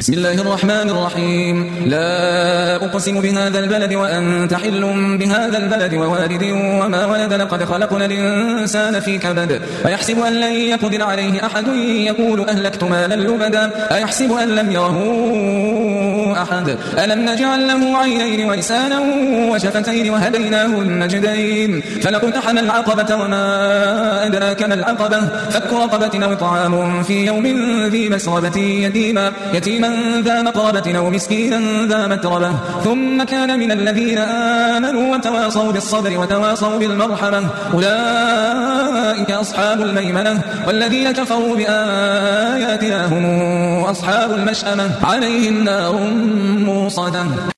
بسم الله الرحمن الرحيم. لا أقسم بهذا البلد وأنت حل بهذا البلد ووالد وما ولد. لقد خلقنا الإنسان في كبد أيحسب أن لن يقدر عليه أحد يقول أهلكت مالا لبدا أيحسب أن لم يره أحد ألم نجعل له عينين ولسانا وشفتين وهديناه النجدين فلقتحم العقبة وما أدراك ما العقبة فك رقبة أو طعام في يوم ذي مسغبة يتيما ذا مقربة أو مسكينا ذا متربة ثم كان من الذين آمنوا وتواصوا بالصبر وتواصوا بالمرحمة أولئك أصحاب الميمنة والذين كفروا بآياتنا هم أصحاب المشأمة عليهم نار موصدة.